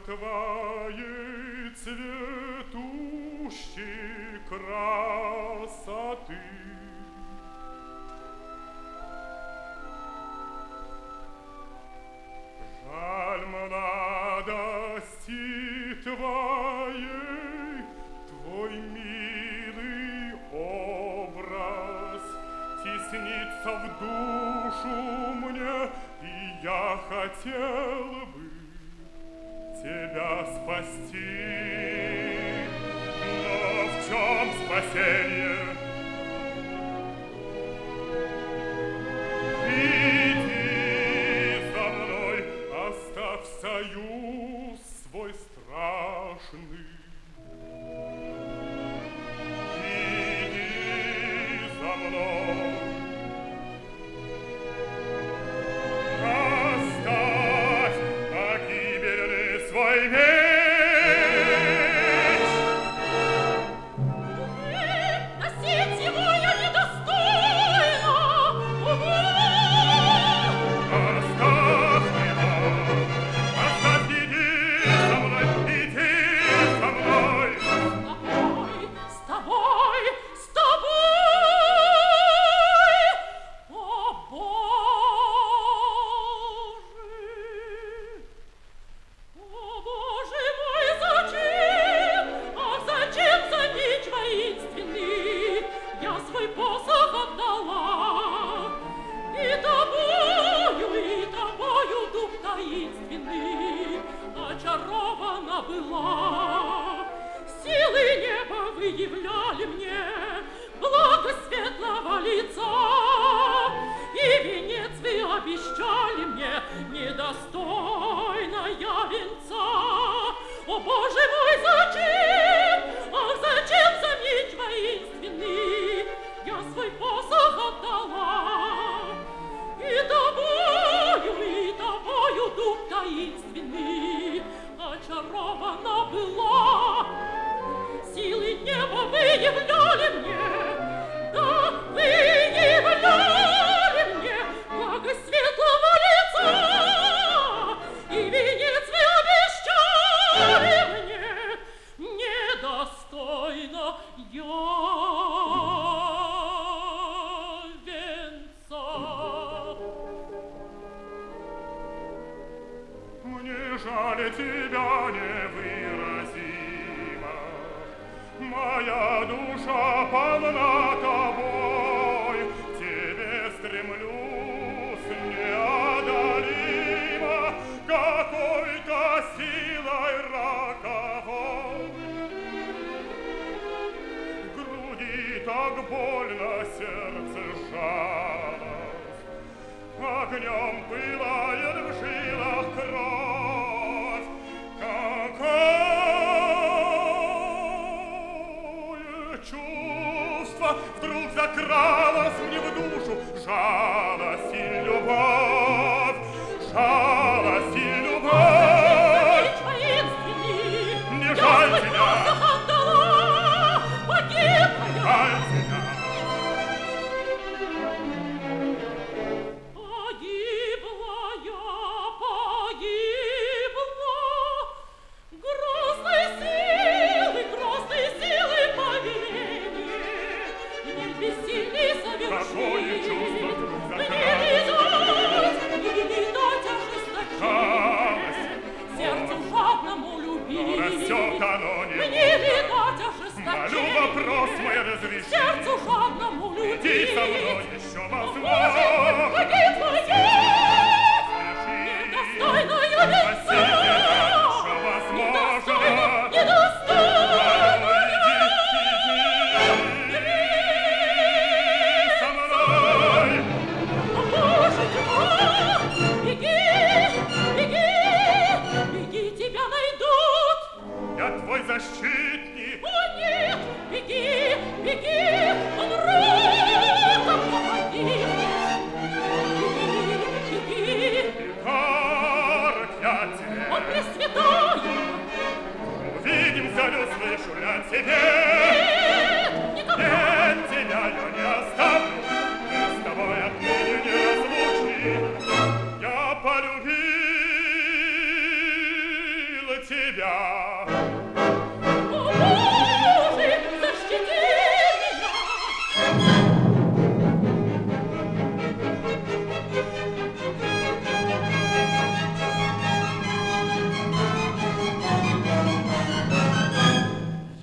твоей цветущей красоты. Жаль молодости твоей, твой милый образ теснится в душу мне, и я хотел бы тебя спасти. Но в чем спасение? Союз свой страшный. Иди за мной. Оставь погибельный свой меч. Носить его я недостойна. Очарована была, силы неба выявляли мне благо светлого лица, и венец вы обещали мне, недостойная венца. О, Боже мой, зачем? Ах, зачем за меч воинственный я свой посох отдала? И тобою дух таинственный очарована была. Силы неба выявляли мне, да, выявляли мне благо светлого лица, и венец вы обещали мне, недостойно я венца. Мне жаль тебя невыразимо, моя душа полна тобой, тебе стремлюсь неодолимо, какой-то силой роковой. В груди так больно, сердце жалость, огнем пылает в жилах кровь. Какое чувство вдруг закралось мне в душу, жалость и любовь, жалость и любовь. Мне жаль тебя, жаль тебя. Какое чувство вдруг закралось? Сердцу жадному любить. Но растет оно не Мне видать ожесточение. Молю, вопрос мой разреши. Сердцу жадному любить. Иди со мной еще возможно. Погиб мой недостойная лица. Еще возможно. Недостойная. Твой защитник. О, нет! Беги, беги! Умру! Помоги! Беги, беги! Лекарь я тебе. О, Пресвятой! Увидимся ли, услышу я тебе? Нет! Никогда! Нет, тебя я не оставлю. Мы с тобой отныне неразлучны. Я полюбил тебя.